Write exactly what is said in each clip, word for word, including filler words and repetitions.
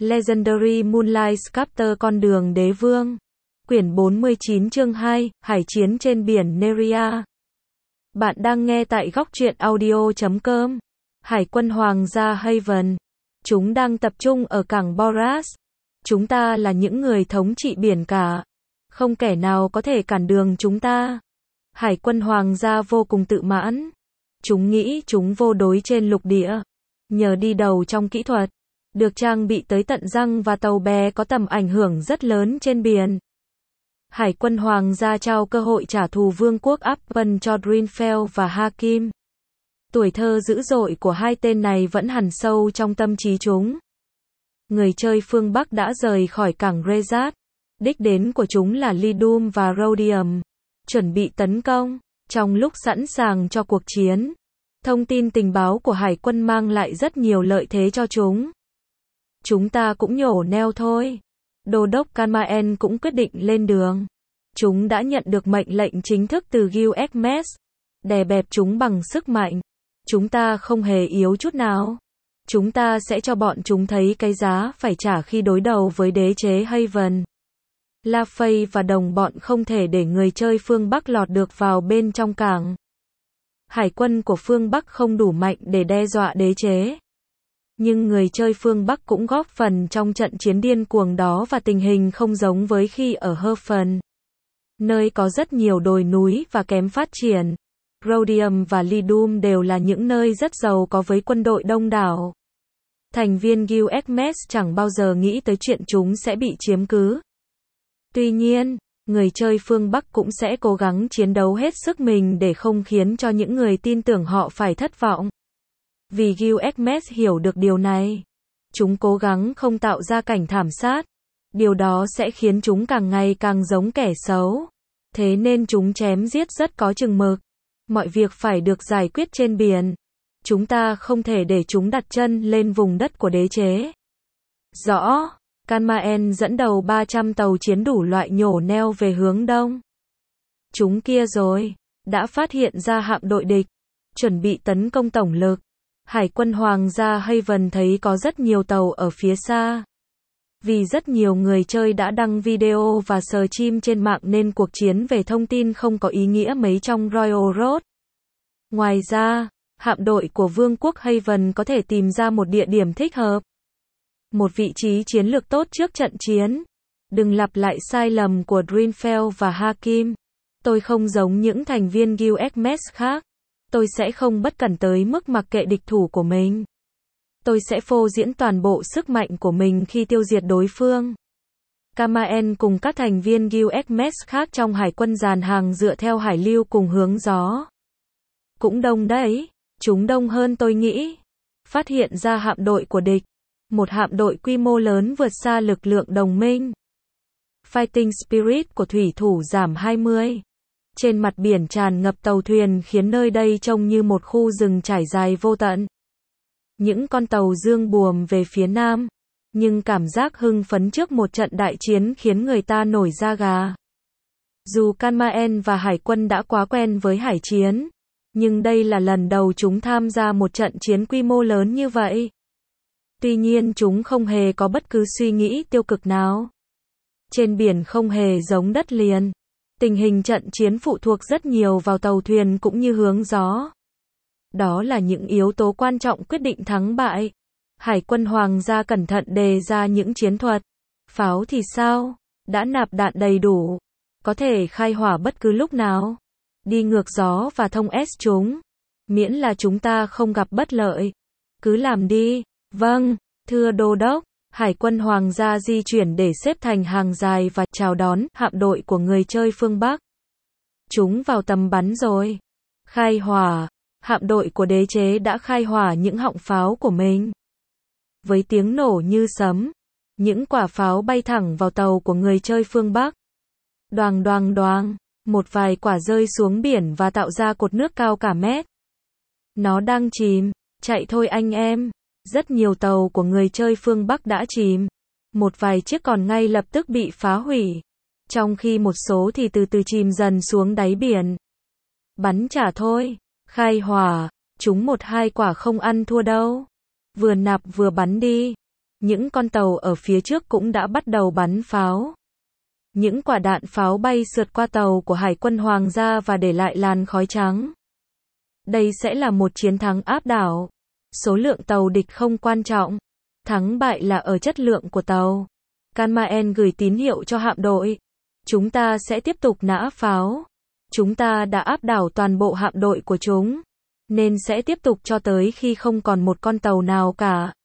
Legendary Moonlight Sculptor Con đường đế vương. Quyển bốn mươi chín chương hai, Hải chiến trên biển Neria. Bạn đang nghe tại góc truyện audio chấm com. Hải quân Hoàng gia Haven. Chúng đang tập trung ở cảng Boras. Chúng ta là những người thống trị biển cả. Không kẻ nào có thể cản đường chúng ta. Hải quân Hoàng gia vô cùng tự mãn. Chúng nghĩ chúng vô đối trên lục địa. Nhờ đi đầu trong kỹ thuật, được trang bị tới tận răng và tàu bè có tầm ảnh hưởng rất lớn trên biển. Hải quân Hoàng gia trao cơ hội trả thù vương quốc Appen cho Greenfell và Hakim. Tuổi thơ dữ dội của hai tên này vẫn hằn sâu trong tâm trí chúng. Người chơi phương Bắc đã rời khỏi cảng Rezat. Đích đến của chúng là Lidum và Rhodium. Chuẩn bị tấn công. Trong lúc sẵn sàng cho cuộc chiến, thông tin tình báo của hải quân mang lại rất nhiều lợi thế cho chúng. Chúng ta cũng nhổ neo thôi. Đô đốc Kalmaen cũng quyết định lên đường. Chúng đã nhận được mệnh lệnh chính thức từ Gilgamesh. Đè bẹp chúng bằng sức mạnh. Chúng ta không hề yếu chút nào. Chúng ta sẽ cho bọn chúng thấy cái giá phải trả khi đối đầu với đế chế Haven. La Fay và đồng bọn không thể để người chơi phương Bắc lọt được vào bên trong cảng. Hải quân của phương Bắc không đủ mạnh để đe dọa đế chế. Nhưng người chơi phương Bắc cũng góp phần trong trận chiến điên cuồng đó và tình hình không giống với khi ở Haven, nơi có rất nhiều đồi núi và kém phát triển. Rhodium và Lidum đều là những nơi rất giàu có với quân đội đông đảo. Thành viên Gilgamesh chẳng bao giờ nghĩ tới chuyện chúng sẽ bị chiếm cứ. Tuy nhiên, người chơi phương Bắc cũng sẽ cố gắng chiến đấu hết sức mình để không khiến cho những người tin tưởng họ phải thất vọng. Vì Gilgamesh hiểu được điều này, chúng cố gắng không tạo ra cảnh thảm sát. Điều đó sẽ khiến chúng càng ngày càng giống kẻ xấu. Thế nên chúng chém giết rất có chừng mực. Mọi việc phải được giải quyết trên biển. Chúng ta không thể để chúng đặt chân lên vùng đất của đế chế. Rõ. Kalmaen dẫn đầu ba trăm tàu chiến đủ loại nhổ neo về hướng đông. Chúng kia rồi, đã phát hiện ra hạm đội địch, chuẩn bị tấn công tổng lực. Hải quân Hoàng gia Haven thấy có rất nhiều tàu ở phía xa. Vì rất nhiều người chơi đã đăng video và sờ chim trên mạng nên cuộc chiến về thông tin không có ý nghĩa mấy trong Royal Road. Ngoài ra, hạm đội của Vương quốc Haven có thể tìm ra một địa điểm thích hợp. Một vị trí chiến lược tốt trước trận chiến. Đừng lặp lại sai lầm của Greenfell và Hakim. Tôi không giống những thành viên Gilgamesh khác. Tôi sẽ không bất cẩn tới mức mặc kệ địch thủ của mình. Tôi sẽ phô diễn toàn bộ sức mạnh của mình khi tiêu diệt đối phương. Kalmaen cùng các thành viên Gilgamesh khác trong hải quân dàn hàng dựa theo hải lưu cùng hướng gió. Cũng đông đấy. Chúng đông hơn tôi nghĩ. Phát hiện ra hạm đội của địch. Một hạm đội quy mô lớn vượt xa lực lượng đồng minh. Fighting Spirit của thủy thủ giảm hai mươi. Trên mặt biển tràn ngập tàu thuyền khiến nơi đây trông như một khu rừng trải dài vô tận. Những con tàu dương buồm về phía nam. Nhưng cảm giác hưng phấn trước một trận đại chiến khiến người ta nổi da gà. Dù Kalmaen và hải quân đã quá quen với hải chiến, nhưng đây là lần đầu chúng tham gia một trận chiến quy mô lớn như vậy. Tuy nhiên chúng không hề có bất cứ suy nghĩ tiêu cực nào. Trên biển không hề giống đất liền. Tình hình trận chiến phụ thuộc rất nhiều vào tàu thuyền cũng như hướng gió. Đó là những yếu tố quan trọng quyết định thắng bại. Hải quân Hoàng gia cẩn thận đề ra những chiến thuật. Pháo thì sao? Đã nạp đạn đầy đủ. Có thể khai hỏa bất cứ lúc nào. Đi ngược gió và thông S chúng. Miễn là chúng ta không gặp bất lợi. Cứ làm đi. Vâng, thưa đô đốc. Hải quân Hoàng gia di chuyển để xếp thành hàng dài và chào đón hạm đội của người chơi phương Bắc. Chúng vào tầm bắn rồi. Khai hỏa. Hạm đội của đế chế đã khai hỏa những họng pháo của mình. Với tiếng nổ như sấm, những quả pháo bay thẳng vào tàu của người chơi phương Bắc. Đoàng đoàng đoàng, một vài quả rơi xuống biển và tạo ra cột nước cao cả mét. Nó đang chìm, chạy thôi anh em. Rất nhiều tàu của người chơi phương Bắc đã chìm. Một vài chiếc còn ngay lập tức bị phá hủy. Trong khi một số thì từ từ chìm dần xuống đáy biển. Bắn trả thôi. Khai hỏa. Chúng một hai quả không ăn thua đâu. Vừa nạp vừa bắn đi. Những con tàu ở phía trước cũng đã bắt đầu bắn pháo. Những quả đạn pháo bay sượt qua tàu của Hải quân Hoàng gia và để lại làn khói trắng. Đây sẽ là một chiến thắng áp đảo. Số lượng tàu địch không quan trọng. Thắng bại là ở chất lượng của tàu. Kanmaen gửi tín hiệu cho hạm đội. Chúng ta sẽ tiếp tục nã pháo. Chúng ta đã áp đảo toàn bộ hạm đội của chúng. Nên sẽ tiếp tục cho tới khi không còn một con tàu nào cả.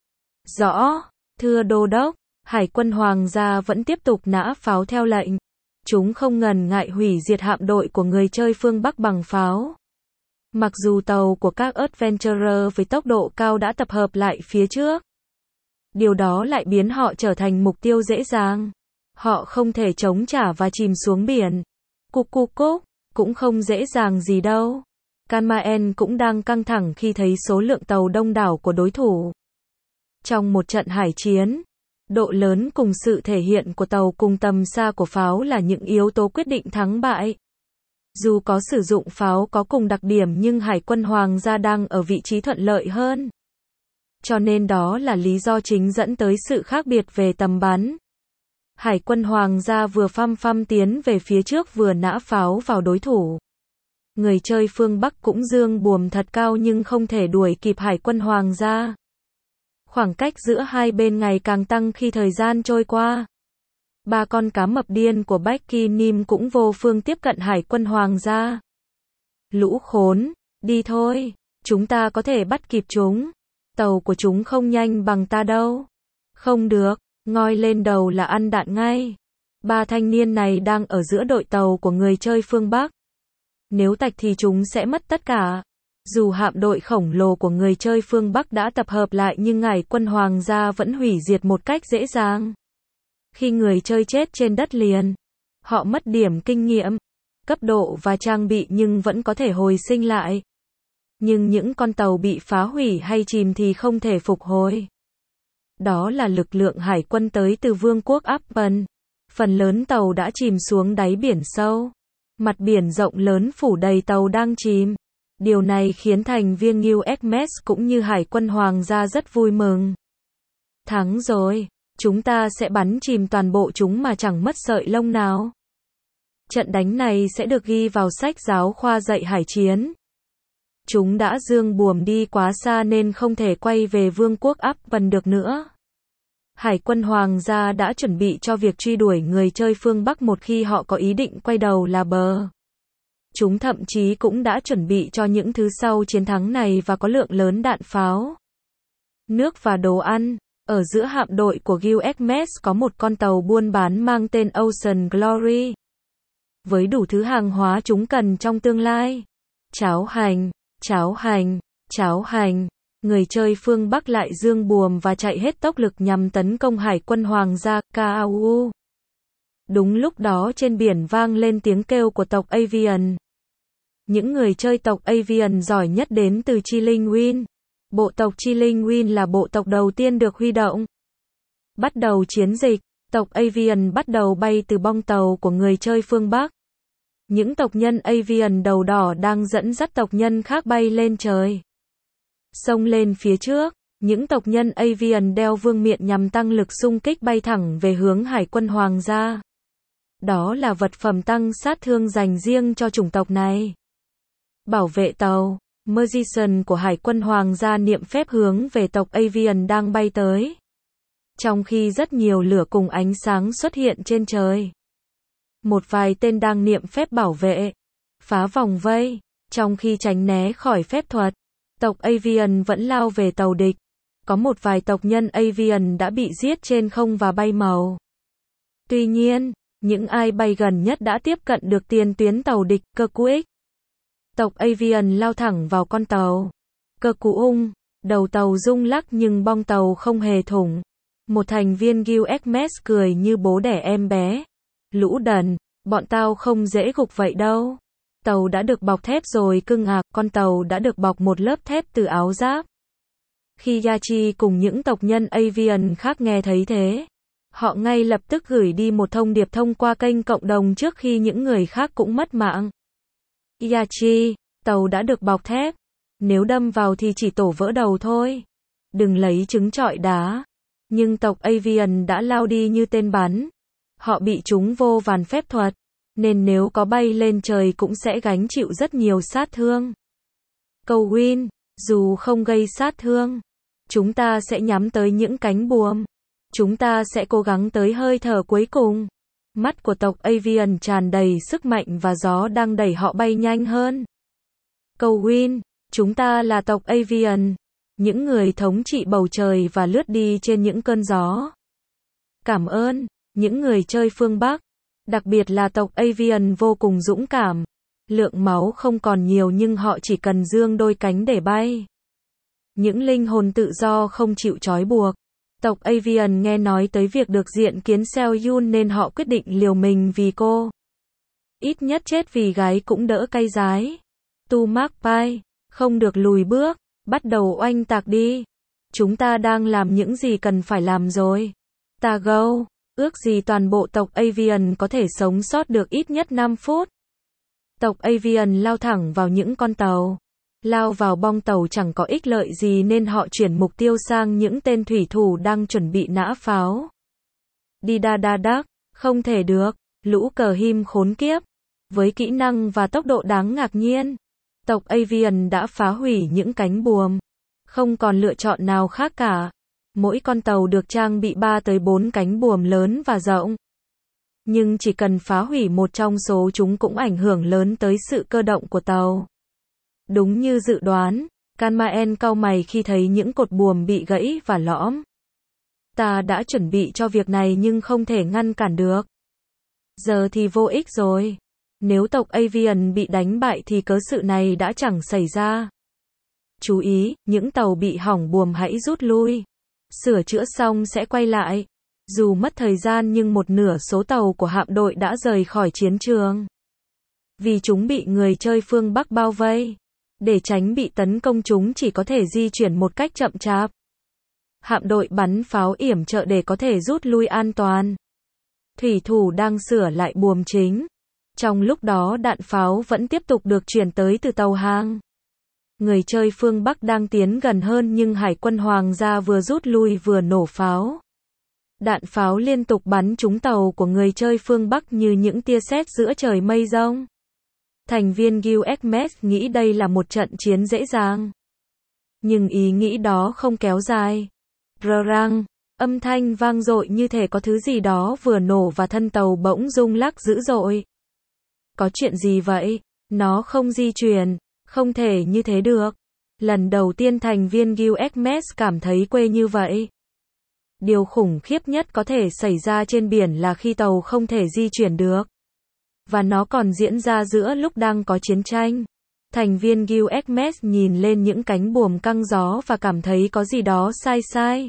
Rõ, thưa Đô đốc, Hải quân Hoàng gia vẫn tiếp tục nã pháo theo lệnh. Chúng không ngần ngại hủy diệt hạm đội của người chơi phương Bắc bằng pháo. Mặc dù tàu của các Adventurer với tốc độ cao đã tập hợp lại phía trước. Điều đó lại biến họ trở thành mục tiêu dễ dàng. Họ không thể chống trả và chìm xuống biển. Cục cục cúc, cũng không dễ dàng gì đâu. Kanmaen cũng đang căng thẳng khi thấy số lượng tàu đông đảo của đối thủ. Trong một trận hải chiến, độ lớn cùng sự thể hiện của tàu cùng tầm xa của pháo là những yếu tố quyết định thắng bại. Dù có sử dụng pháo có cùng đặc điểm nhưng Hải quân Hoàng gia đang ở vị trí thuận lợi hơn. Cho nên đó là lý do chính dẫn tới sự khác biệt về tầm bắn. Hải quân Hoàng gia vừa phăm phăm tiến về phía trước vừa nã pháo vào đối thủ. Người chơi phương Bắc cũng giương buồm thật cao nhưng không thể đuổi kịp Hải quân Hoàng gia. Khoảng cách giữa hai bên ngày càng tăng khi thời gian trôi qua. Ba con cá mập điên của Becky Nim cũng vô phương tiếp cận Hải quân Hoàng gia. Lũ khốn, đi thôi, chúng ta có thể bắt kịp chúng. Tàu của chúng không nhanh bằng ta đâu. Không được, ngoi lên đầu là ăn đạn ngay. Ba thanh niên này đang ở giữa đội tàu của người chơi phương Bắc. Nếu tạch thì chúng sẽ mất tất cả. Dù hạm đội khổng lồ của người chơi phương Bắc đã tập hợp lại nhưng Hải quân Hoàng gia vẫn hủy diệt một cách dễ dàng. Khi người chơi chết trên đất liền, họ mất điểm kinh nghiệm, cấp độ và trang bị nhưng vẫn có thể hồi sinh lại. Nhưng những con tàu bị phá hủy hay chìm thì không thể phục hồi. Đó là lực lượng hải quân tới từ Vương quốc Appen. Phần lớn tàu đã chìm xuống đáy biển sâu. Mặt biển rộng lớn phủ đầy tàu đang chìm. Điều này khiến thành viên u ét em cũng như Hải quân Hoàng gia rất vui mừng. Thắng rồi, chúng ta sẽ bắn chìm toàn bộ chúng mà chẳng mất sợi lông nào. Trận đánh này sẽ được ghi vào sách giáo khoa dạy hải chiến. Chúng đã giương buồm đi quá xa nên không thể quay về Vương quốc Appen được nữa. Hải quân Hoàng gia đã chuẩn bị cho việc truy đuổi người chơi phương Bắc một khi họ có ý định quay đầu là bờ. Chúng thậm chí cũng đã chuẩn bị cho những thứ sau chiến thắng này và có lượng lớn đạn pháo, nước và đồ ăn. Ở giữa hạm đội của u ét em có một con tàu buôn bán mang tên Ocean Glory. Với đủ thứ hàng hóa chúng cần trong tương lai. Cháo hành, cháo hành, cháo hành. Người chơi phương Bắc lại giương buồm và chạy hết tốc lực nhằm tấn công Hải quân Hoàng gia ca a u. Đúng lúc đó trên biển vang lên tiếng kêu của tộc Avian. Những người chơi tộc Avian giỏi nhất đến từ Chi Linh Win. Bộ tộc Chi Linh Win là bộ tộc đầu tiên được huy động. Bắt đầu chiến dịch, tộc Avian bắt đầu bay từ bong tàu của người chơi phương Bắc. Những tộc nhân Avian đầu đỏ đang dẫn dắt tộc nhân khác bay lên trời. Xông lên phía trước, những tộc nhân Avian đeo vương miện nhằm tăng lực xung kích bay thẳng về hướng Hải quân Hoàng gia. Đó là vật phẩm tăng sát thương dành riêng cho chủng tộc này. Bảo vệ tàu, Magician của Hải quân Hoàng gia niệm phép hướng về tộc Avian đang bay tới. Trong khi rất nhiều lửa cùng ánh sáng xuất hiện trên trời. Một vài tên đang niệm phép bảo vệ, phá vòng vây, trong khi tránh né khỏi phép thuật. Tộc Avian vẫn lao về tàu địch. Có một vài tộc nhân Avian đã bị giết trên không và bay màu. Tuy nhiên, những ai bay gần nhất đã tiếp cận được tiền tuyến tàu địch, cơ cú X. Tộc Avian lao thẳng vào con tàu. Cơ cú ung, đầu tàu rung lắc nhưng bong tàu không hề thủng. Một thành viên u ét em cười như bố đẻ em bé. Lũ đần, bọn tao không dễ gục vậy đâu. Tàu đã được bọc thép rồi cưng à, con tàu đã được bọc một lớp thép từ áo giáp. Khi Yachi cùng những tộc nhân Avian khác nghe thấy thế, họ ngay lập tức gửi đi một thông điệp thông qua kênh cộng đồng trước khi những người khác cũng mất mạng. Yachi, tàu đã được bọc thép. Nếu đâm vào thì chỉ tổ vỡ đầu thôi. Đừng lấy trứng trọi đá. Nhưng tộc Avian đã lao đi như tên bắn. Họ bị trúng vô vàn phép thuật, nên nếu có bay lên trời cũng sẽ gánh chịu rất nhiều sát thương. Câu Win, dù không gây sát thương, chúng ta sẽ nhắm tới những cánh buồm. Chúng ta sẽ cố gắng tới hơi thở cuối cùng. Mắt của tộc Avian tràn đầy sức mạnh và gió đang đẩy họ bay nhanh hơn. Câu Win, chúng ta là tộc Avian, những người thống trị bầu trời và lướt đi trên những cơn gió. Cảm ơn, những người chơi phương Bắc, đặc biệt là tộc Avian vô cùng dũng cảm. Lượng máu không còn nhiều nhưng họ chỉ cần giương đôi cánh để bay. Những linh hồn tự do không chịu trói buộc. Tộc Avian nghe nói tới việc được diện kiến Seo Yun nên họ quyết định liều mình vì cô. Ít nhất chết vì gái cũng đỡ cay rái. Tu Mark Pai, không được lùi bước, bắt đầu oanh tạc đi. Chúng ta đang làm những gì cần phải làm rồi. Ta go, ước gì toàn bộ tộc Avian có thể sống sót được ít nhất năm phút. Tộc Avian lao thẳng vào những con tàu. Lao vào bong tàu chẳng có ích lợi gì nên họ chuyển mục tiêu sang những tên thủy thủ đang chuẩn bị nã pháo. Đi đa đa đắc, không thể được, lũ cờ him khốn kiếp. Với kỹ năng và tốc độ đáng ngạc nhiên, tộc Avian đã phá hủy những cánh buồm. Không còn lựa chọn nào khác cả. Mỗi con tàu được trang bị ba tới bốn cánh buồm lớn và rộng. Nhưng chỉ cần phá hủy một trong số chúng cũng ảnh hưởng lớn tới sự cơ động của tàu. Đúng như dự đoán, Kanmaen cau mày khi thấy những cột buồm bị gãy và lõm. Ta đã chuẩn bị cho việc này nhưng không thể ngăn cản được. Giờ thì vô ích rồi. Nếu tộc Avian bị đánh bại thì cớ sự này đã chẳng xảy ra. Chú ý, những tàu bị hỏng buồm hãy rút lui. Sửa chữa xong sẽ quay lại. Dù mất thời gian nhưng một nửa số tàu của hạm đội đã rời khỏi chiến trường. Vì chúng bị người chơi phương Bắc bao vây. Để tránh bị tấn công chúng chỉ có thể di chuyển một cách chậm chạp. Hạm đội bắn pháo yểm trợ để có thể rút lui an toàn. Thủy thủ đang sửa lại buồm chính. Trong lúc đó đạn pháo vẫn tiếp tục được chuyển tới từ tàu hàng. Người chơi phương Bắc đang tiến gần hơn nhưng hải quân hoàng gia vừa rút lui vừa nổ pháo. Đạn pháo liên tục bắn trúng tàu của người chơi phương Bắc như những tia sét giữa trời mây rông. Thành viên Guild Xmas nghĩ đây là một trận chiến dễ dàng. Nhưng ý nghĩ đó không kéo dài. Rrrang, âm thanh vang dội như thể có thứ gì đó vừa nổ và thân tàu bỗng rung lắc dữ dội. Có chuyện gì vậy? Nó không di chuyển, không thể như thế được. Lần đầu tiên thành viên Guild Xmas cảm thấy quê như vậy. Điều khủng khiếp nhất có thể xảy ra trên biển là khi tàu không thể di chuyển được. Và nó còn diễn ra giữa lúc đang có chiến tranh. Thành viên Guild Xmas nhìn lên những cánh buồm căng gió và cảm thấy có gì đó sai sai.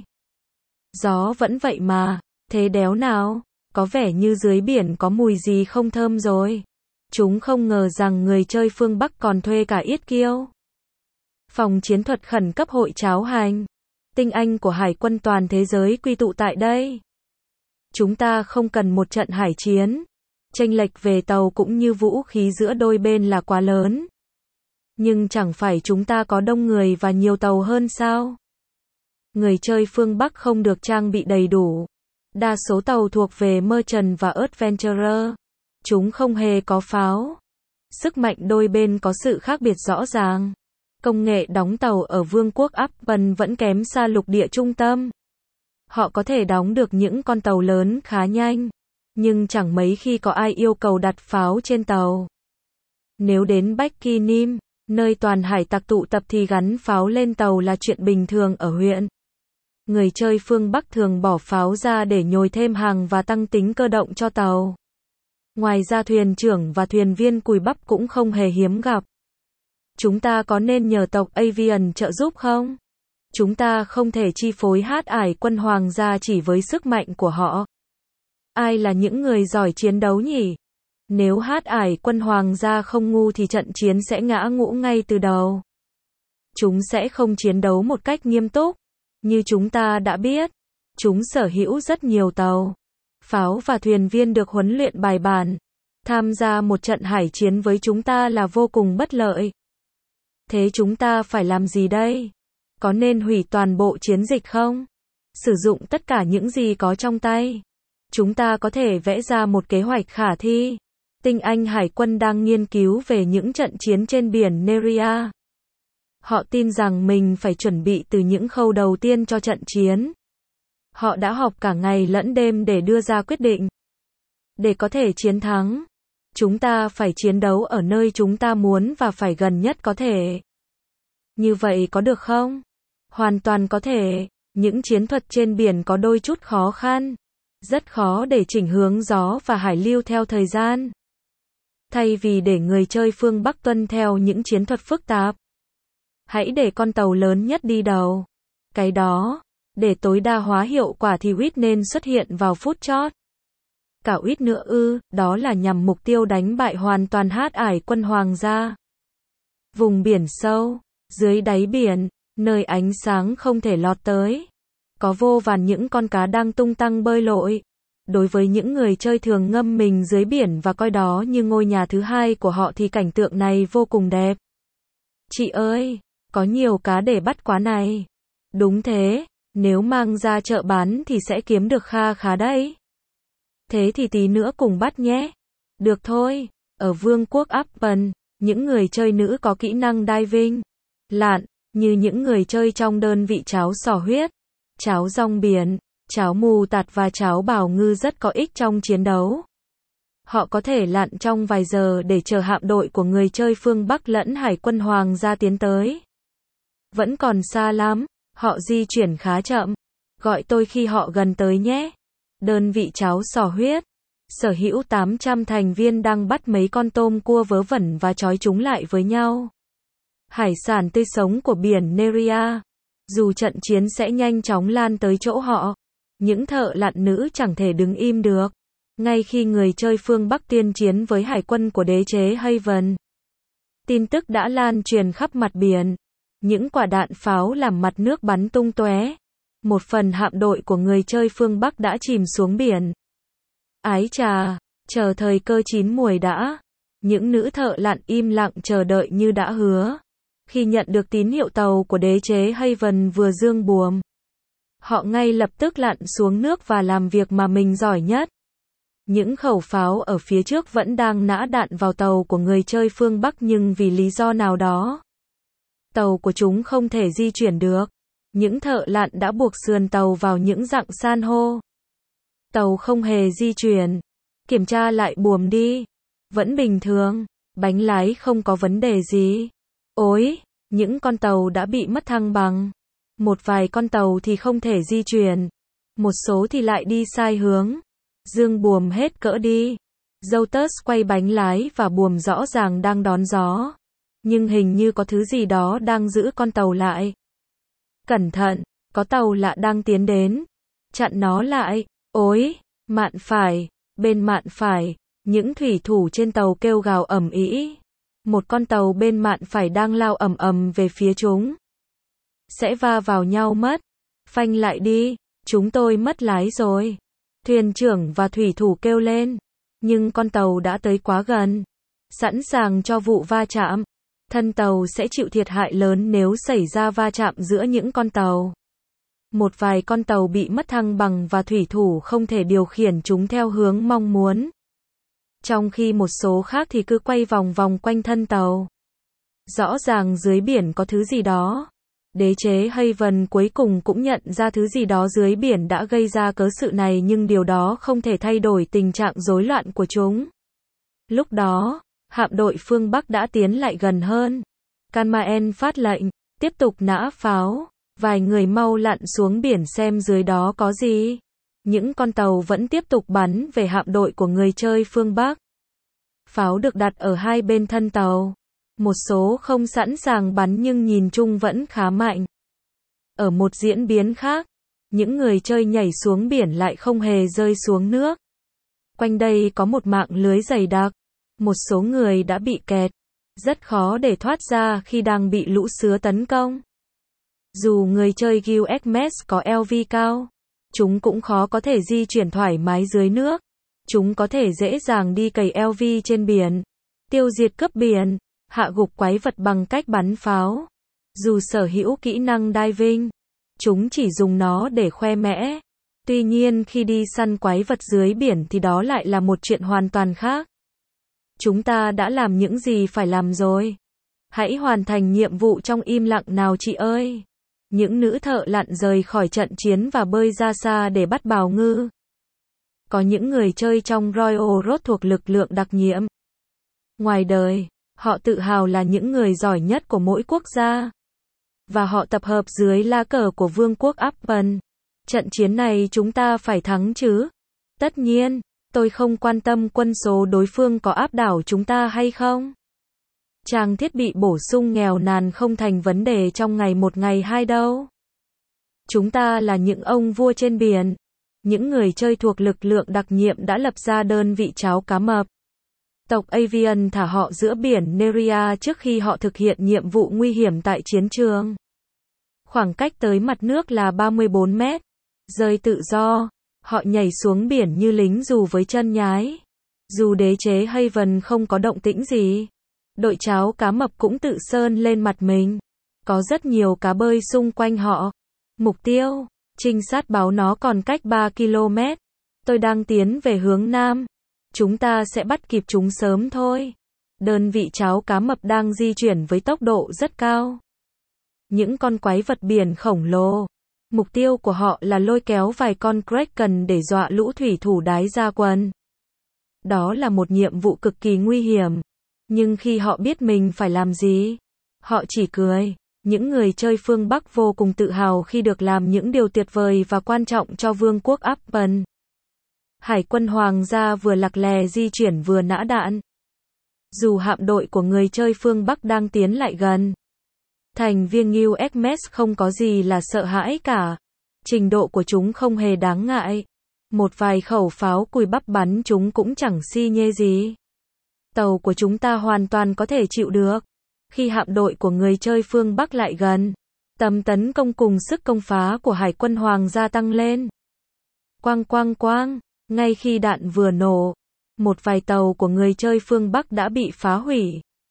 Gió vẫn vậy mà, thế đéo nào, có vẻ như dưới biển có mùi gì không thơm rồi. Chúng không ngờ rằng người chơi phương Bắc còn thuê cả yết kiêu. Phòng chiến thuật khẩn cấp hội cháo hành. Tinh anh của hải quân toàn thế giới quy tụ tại đây. Chúng ta không cần một trận hải chiến. Chênh lệch về tàu cũng như vũ khí giữa đôi bên là quá lớn. Nhưng chẳng phải chúng ta có đông người và nhiều tàu hơn sao? Người chơi phương Bắc không được trang bị đầy đủ. Đa số tàu thuộc về Merchant và Adventurer. Chúng không hề có pháo. Sức mạnh đôi bên có sự khác biệt rõ ràng. Công nghệ đóng tàu ở Vương quốc Upton vẫn kém xa lục địa trung tâm. Họ có thể đóng được những con tàu lớn khá nhanh. Nhưng chẳng mấy khi có ai yêu cầu đặt pháo trên tàu. Nếu đến Buckingham, nơi toàn hải tặc tụ tập thì gắn pháo lên tàu là chuyện bình thường ở huyện. Người chơi phương Bắc thường bỏ pháo ra để nhồi thêm hàng và tăng tính cơ động cho tàu. Ngoài ra thuyền trưởng và thuyền viên cùi bắp cũng không hề hiếm gặp. Chúng ta có nên nhờ tộc Avian trợ giúp không? Chúng ta không thể chi phối hát ải quân hoàng gia chỉ với sức mạnh của họ. Ai là những người giỏi chiến đấu nhỉ? Nếu hát ải quân hoàng gia không ngu thì trận chiến sẽ ngã ngũ ngay từ đầu. Chúng sẽ không chiến đấu một cách nghiêm túc. Như chúng ta đã biết, chúng sở hữu rất nhiều tàu, pháo và thuyền viên được huấn luyện bài bản. Tham gia một trận hải chiến với chúng ta là vô cùng bất lợi. Thế chúng ta phải làm gì đây? Có nên hủy toàn bộ chiến dịch không? Sử dụng tất cả những gì có trong tay, chúng ta có thể vẽ ra một kế hoạch khả thi. Tinh Anh Hải quân đang nghiên cứu về những trận chiến trên biển Neria. Họ tin rằng mình phải chuẩn bị từ những khâu đầu tiên cho trận chiến. Họ đã họp cả ngày lẫn đêm để đưa ra quyết định. Để có thể chiến thắng, chúng ta phải chiến đấu ở nơi chúng ta muốn và phải gần nhất có thể. Như vậy có được không? Hoàn toàn có thể. Những chiến thuật trên biển có đôi chút khó khăn. Rất khó để chỉnh hướng gió và hải lưu theo thời gian. Thay vì để người chơi phương Bắc tuân theo những chiến thuật phức tạp, hãy để con tàu lớn nhất đi đầu. Cái đó, để tối đa hóa hiệu quả thì Uýt nên xuất hiện vào phút chót. Cả Uýt nữa ư, đó là nhằm mục tiêu đánh bại hoàn toàn Hát Ải quân Hoàng gia. Vùng biển sâu, dưới đáy biển, nơi ánh sáng không thể lọt tới, có vô vàn những con cá đang tung tăng bơi lội. Đối với những người chơi thường ngâm mình dưới biển và coi đó như ngôi nhà thứ hai của họ thì cảnh tượng này vô cùng đẹp. Chị ơi, có nhiều cá để bắt quá này. Đúng thế, nếu mang ra chợ bán thì sẽ kiếm được kha khá đấy. Thế thì tí nữa cùng bắt nhé. Được thôi, ở Vương quốc Appen, những người chơi nữ có kỹ năng diving, lặn, như những người chơi trong đơn vị cháo sò huyết, cháo rong biển, cháo mù tạt và cháo bảo ngư rất có ích trong chiến đấu. Họ có thể lặn trong vài giờ để chờ hạm đội của người chơi phương Bắc lẫn Hải quân Hoàng gia tiến tới. Vẫn còn xa lắm, họ di chuyển khá chậm. Gọi tôi khi họ gần tới nhé. Đơn vị cháo sò huyết, sở hữu tám trăm thành viên đang bắt mấy con tôm cua vớ vẩn và trói chúng lại với nhau. Hải sản tươi sống của biển Neria. Dù trận chiến sẽ nhanh chóng lan tới chỗ họ, những thợ lặn nữ chẳng thể đứng im được. Ngay khi người chơi phương Bắc tiên chiến với hải quân của đế chế Haven, tin tức đã lan truyền khắp mặt biển. Những quả đạn pháo làm mặt nước bắn tung tóe. Một phần hạm đội của người chơi phương Bắc đã chìm xuống biển. Ái chà, chờ thời cơ chín muồi đã. Những nữ thợ lặn im lặng chờ đợi như đã hứa. Khi nhận được tín hiệu tàu của đế chế Haven vừa dương buồm, họ ngay lập tức lặn xuống nước và làm việc mà mình giỏi nhất. Những khẩu pháo ở phía trước vẫn đang nã đạn vào tàu của người chơi phương Bắc nhưng vì lý do nào đó, tàu của chúng không thể di chuyển được. Những thợ lặn đã buộc sườn tàu vào những rặng san hô. Tàu không hề di chuyển. Kiểm tra lại buồm đi. Vẫn bình thường. Bánh lái không có vấn đề gì. Ôi, những con tàu đã bị mất thăng bằng. Một vài con tàu thì không thể di chuyển. Một số thì lại đi sai hướng. Dương buồm hết cỡ đi. Doutus quay bánh lái và buồm rõ ràng đang đón gió. Nhưng hình như có thứ gì đó đang giữ con tàu lại. Cẩn thận, có tàu lạ đang tiến đến. Chặn nó lại. Ôi, mạn phải, bên mạn phải, những thủy thủ trên tàu kêu gào ầm ĩ. Một con tàu bên mạn phải đang lao ầm ầm về phía chúng. Sẽ va vào nhau mất. Phanh lại đi, chúng tôi mất lái rồi. Thuyền trưởng và thủy thủ kêu lên. Nhưng con tàu đã tới quá gần. Sẵn sàng cho vụ va chạm. Thân tàu sẽ chịu thiệt hại lớn nếu xảy ra va chạm giữa những con tàu. Một vài con tàu bị mất thăng bằng và thủy thủ không thể điều khiển chúng theo hướng mong muốn. Trong khi một số khác thì cứ quay vòng vòng quanh thân tàu. Rõ ràng dưới biển có thứ gì đó. Đế chế Haven cuối cùng cũng nhận ra thứ gì đó dưới biển đã gây ra cớ sự này nhưng điều đó không thể thay đổi tình trạng rối loạn của chúng. Lúc đó, hạm đội phương Bắc đã tiến lại gần hơn. Canmaen phát lệnh, tiếp tục nã pháo. Vài người mau lặn xuống biển xem dưới đó có gì. Những con tàu vẫn tiếp tục bắn về hạm đội của người chơi phương Bắc. Pháo được đặt ở hai bên thân tàu. Một số không sẵn sàng bắn nhưng nhìn chung vẫn khá mạnh. Ở một diễn biến khác, những người chơi nhảy xuống biển lại không hề rơi xuống nước. Quanh đây có một mạng lưới dày đặc. Một số người đã bị kẹt. Rất khó để thoát ra khi đang bị lũ sứa tấn công. Dù người chơi Gilgamesh có lờ vê cao, chúng cũng khó có thể di chuyển thoải mái dưới nước. Chúng có thể dễ dàng đi cày lờ vê trên biển, tiêu diệt cướp biển, hạ gục quái vật bằng cách bắn pháo. Dù sở hữu kỹ năng diving, Chúng chỉ dùng nó để khoe mẽ. Tuy nhiên khi đi săn quái vật dưới biển thì đó lại là một chuyện hoàn toàn khác. Chúng ta đã làm những gì phải làm rồi. Hãy hoàn thành nhiệm vụ trong im lặng nào chị ơi. Những nữ thợ lặn rời khỏi trận chiến và bơi ra xa để bắt bào ngư. Có những người chơi trong Royal Road thuộc lực lượng đặc nhiệm. Ngoài đời, họ tự hào là những người giỏi nhất của mỗi quốc gia. Và họ tập hợp dưới lá cờ của Vương quốc Appen. Trận chiến này chúng ta phải thắng chứ. Tất nhiên, tôi không quan tâm quân số đối phương có áp đảo chúng ta hay không. Trang thiết bị bổ sung nghèo nàn không thành vấn đề trong ngày một ngày hai đâu. Chúng ta là những ông vua trên biển. Những người chơi thuộc lực lượng đặc nhiệm đã lập ra đơn vị cháo cá mập. Tộc Avian thả họ giữa biển Neria trước khi họ thực hiện nhiệm vụ nguy hiểm tại chiến trường. Khoảng cách tới mặt nước là ba mươi bốn mét. Rơi tự do, họ nhảy xuống biển như lính dù với chân nhái. Dù đế chế Haven không có động tĩnh gì, đội cháo cá mập cũng tự sơn lên mặt mình. Có rất nhiều cá bơi xung quanh họ. Mục tiêu, trinh sát báo nó còn cách ba ki lô mét. Tôi đang tiến về hướng nam. Chúng ta sẽ bắt kịp chúng sớm thôi. Đơn vị cháo cá mập đang di chuyển với tốc độ rất cao. Những con quái vật biển khổng lồ. Mục tiêu của họ là lôi kéo vài con Kraken để dọa lũ thủy thủ đái ra quần. Đó là một nhiệm vụ cực kỳ nguy hiểm. Nhưng khi họ biết mình phải làm gì, họ chỉ cười. Những người chơi phương Bắc vô cùng tự hào khi được làm những điều tuyệt vời và quan trọng cho Vương quốc Appen. Hải quân Hoàng gia vừa lặc lè di chuyển vừa nã đạn. Dù hạm đội của người chơi phương Bắc đang tiến lại gần, thành viên u ét em ét không có gì là sợ hãi cả. Trình độ của chúng không hề đáng ngại. Một vài khẩu pháo cùi bắp bắn chúng cũng chẳng si nhê gì. Tàu của chúng ta hoàn toàn có thể chịu được. Khi hạm đội của người chơi phương Bắc lại gần, tầm tấn công cùng sức công phá của Hải quân Hoàng gia tăng lên. Quang quang quang, ngay khi đạn vừa nổ, một vài tàu của người chơi phương Bắc đã bị phá hủy.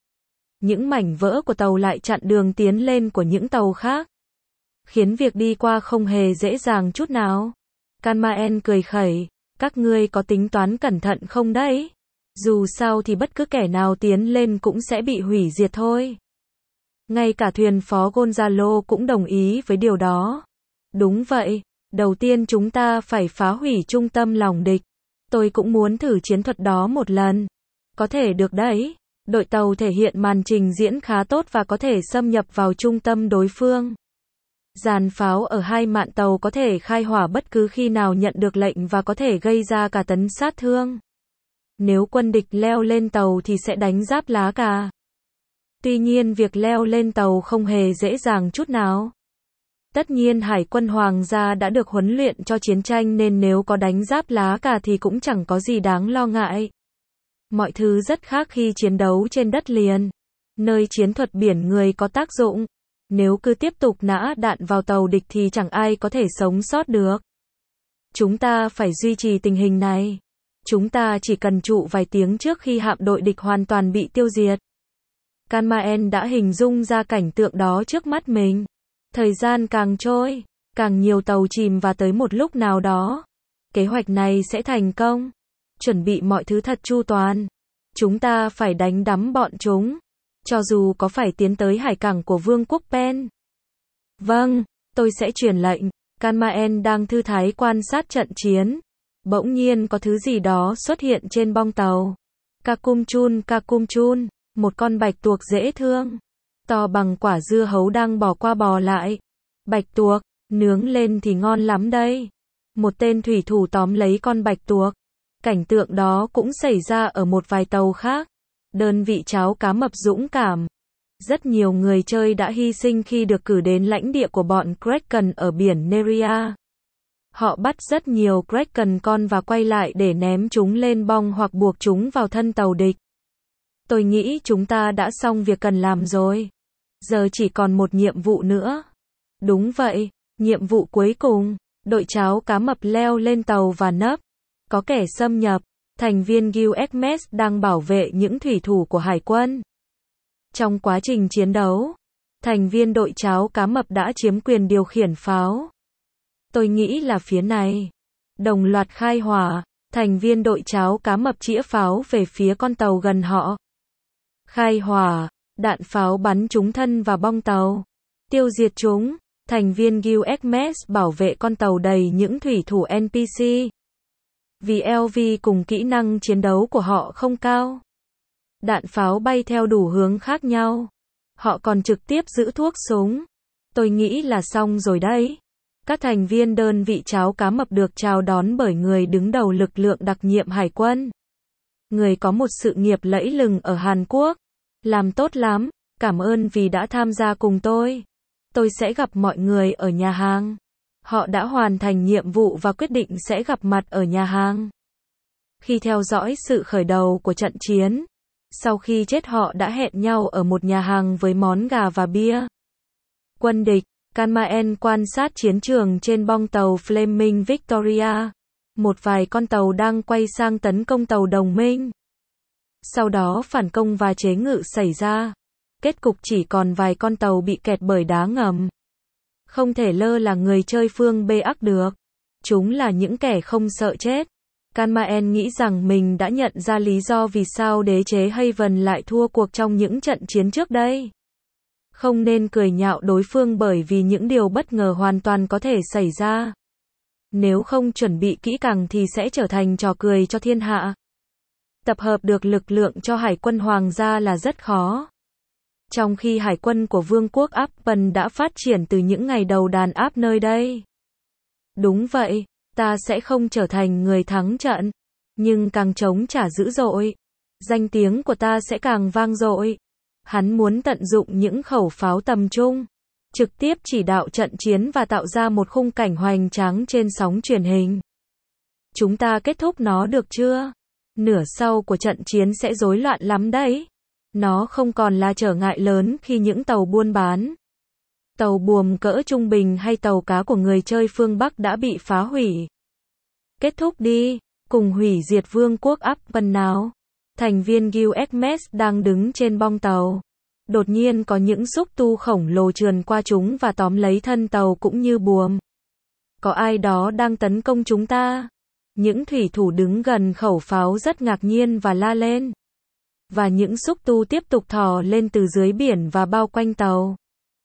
Những mảnh vỡ của tàu lại chặn đường tiến lên của những tàu khác, khiến việc đi qua không hề dễ dàng chút nào. Kanmaen cười khẩy, các ngươi có tính toán cẩn thận không đấy? Dù sao thì bất cứ kẻ nào tiến lên cũng sẽ bị hủy diệt thôi. Ngay cả thuyền phó Gonzalo cũng đồng ý với điều đó. Đúng vậy, đầu tiên chúng ta phải phá hủy trung tâm lòng địch. Tôi cũng muốn thử chiến thuật đó một lần. Có thể được đấy. Đội tàu thể hiện màn trình diễn khá tốt và có thể xâm nhập vào trung tâm đối phương. Dàn pháo ở hai mạn tàu có thể khai hỏa bất cứ khi nào nhận được lệnh và có thể gây ra cả tấn sát thương. Nếu quân địch leo lên tàu thì sẽ đánh giáp lá cà. Tuy nhiên việc leo lên tàu không hề dễ dàng chút nào. Tất nhiên Hải quân Hoàng gia đã được huấn luyện cho chiến tranh nên nếu có đánh giáp lá cà thì cũng chẳng có gì đáng lo ngại. Mọi thứ rất khác khi chiến đấu trên đất liền, nơi chiến thuật biển người có tác dụng. Nếu cứ tiếp tục nã đạn vào tàu địch thì chẳng ai có thể sống sót được. Chúng ta phải duy trì tình hình này. Chúng ta chỉ cần trụ vài tiếng trước khi hạm đội địch hoàn toàn bị tiêu diệt. Kanmaen đã hình dung ra cảnh tượng đó trước mắt mình. Thời gian càng trôi, càng nhiều tàu chìm và tới một lúc nào đó, kế hoạch này sẽ thành công. Chuẩn bị mọi thứ thật chu toàn. Chúng ta phải đánh đắm bọn chúng, cho dù có phải tiến tới hải cảng của Vương quốc Pen. Vâng, tôi sẽ truyền lệnh. Kanmaen đang thư thái quan sát trận chiến. Bỗng nhiên có thứ gì đó xuất hiện trên bong tàu. Kakumchun, Kakumchun, một con bạch tuộc dễ thương, to bằng quả dưa hấu đang bò qua bò lại. Bạch tuộc, nướng lên thì ngon lắm đây. Một tên thủy thủ tóm lấy con bạch tuộc. Cảnh tượng đó cũng xảy ra ở một vài tàu khác. Đơn vị cháo cá mập dũng cảm. Rất nhiều người chơi đã hy sinh khi được cử đến lãnh địa của bọn Kraken ở biển Neria. Họ bắt rất nhiều Kraken con và quay lại để ném chúng lên bong hoặc buộc chúng vào thân tàu địch. Tôi nghĩ chúng ta đã xong việc cần làm rồi. Giờ chỉ còn một nhiệm vụ nữa. Đúng vậy, nhiệm vụ cuối cùng. Đội cháo cá mập leo lên tàu và nấp. Có kẻ xâm nhập. Thành viên u ét em ét đang bảo vệ những thủy thủ của hải quân. Trong quá trình chiến đấu, Thành viên đội cháo cá mập đã chiếm quyền điều khiển pháo. Tôi nghĩ là phía này. Đồng loạt khai hỏa, thành viên đội cháo cá mập chĩa pháo về phía con tàu gần họ. Khai hỏa, đạn pháo bắn trúng thân và bong tàu. Tiêu diệt chúng, thành viên Guild Hermes bảo vệ con tàu đầy những thủy thủ en pê xê. Vì lờ vê cùng kỹ năng chiến đấu của họ không cao. Đạn pháo bay theo đủ hướng khác nhau. Họ còn trực tiếp giữ thuốc súng. Tôi nghĩ là xong rồi đấy. Các thành viên đơn vị cháo cá mập được chào đón bởi người đứng đầu lực lượng đặc nhiệm hải quân. Người có một sự nghiệp lẫy lừng ở Hàn Quốc. Làm tốt lắm, cảm ơn vì đã tham gia cùng tôi. Tôi sẽ gặp mọi người ở nhà hàng. Họ đã hoàn thành nhiệm vụ và quyết định sẽ gặp mặt ở nhà hàng. Khi theo dõi sự khởi đầu của trận chiến, sau khi chết họ đã hẹn nhau ở một nhà hàng với món gà và bia. Quân địch, Kanmaen quan sát chiến trường trên bong tàu Flaming Victoria. Một vài con tàu đang quay sang tấn công tàu đồng minh. Sau đó phản công và chế ngự xảy ra. Kết cục chỉ còn vài con tàu bị kẹt bởi đá ngầm. Không thể lơ là người chơi phương B ác được. Chúng là những kẻ không sợ chết. Kanmaen nghĩ rằng mình đã nhận ra lý do vì sao đế chế Haven lại thua cuộc trong những trận chiến trước đây. Không nên cười nhạo đối phương bởi vì những điều bất ngờ hoàn toàn có thể xảy ra. Nếu không chuẩn bị kỹ càng thì sẽ trở thành trò cười cho thiên hạ. Tập hợp được lực lượng cho hải quân hoàng gia là rất khó. Trong khi hải quân của vương quốc Appen đã phát triển từ những ngày đầu đàn áp nơi đây. Đúng vậy, ta sẽ không trở thành người thắng trận. Nhưng càng chống trả dữ dội, danh tiếng của ta sẽ càng vang dội. Hắn muốn tận dụng những khẩu pháo tầm trung, trực tiếp chỉ đạo trận chiến và tạo ra một khung cảnh hoành tráng trên sóng truyền hình. Chúng ta kết thúc nó được chưa? Nửa sau của trận chiến sẽ rối loạn lắm đấy. Nó không còn là trở ngại lớn khi những tàu buôn bán, tàu buồm cỡ trung bình hay tàu cá của người chơi phương Bắc đã bị phá hủy. Kết thúc đi, cùng hủy diệt vương quốc Appen nào. Thành viên Guild Hermes đang đứng trên bong tàu. Đột nhiên có những xúc tu khổng lồ trườn qua chúng và tóm lấy thân tàu cũng như buồm. Có ai đó đang tấn công chúng ta. Những thủy thủ đứng gần khẩu pháo rất ngạc nhiên và la lên. Và những xúc tu tiếp tục thò lên từ dưới biển và bao quanh tàu.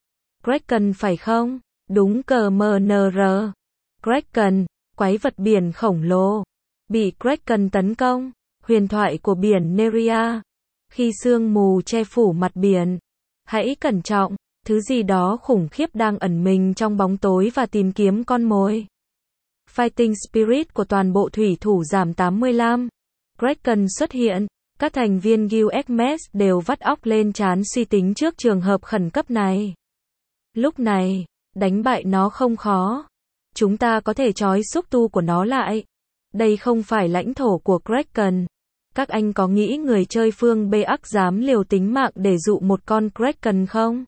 Kraken phải không? Đúng cờ em en rờ. Kraken, quái vật biển khổng lồ. Bị Kraken tấn công. Huyền thoại của biển Neria. Khi sương mù che phủ mặt biển, hãy cẩn trọng, thứ gì đó khủng khiếp đang ẩn mình trong bóng tối và tìm kiếm con mồi. Fighting Spirit của toàn bộ thủy thủ giảm tám mươi lăm. Kraken xuất hiện, các thành viên Guild Hermes đều vắt óc lên trán suy tính trước trường hợp khẩn cấp này. Lúc này, đánh bại nó không khó. Chúng ta có thể trói xúc tu của nó lại. Đây không phải lãnh thổ của Kraken. Các anh có nghĩ người chơi phương B ác dám liều tính mạng để dụ một con Kraken không?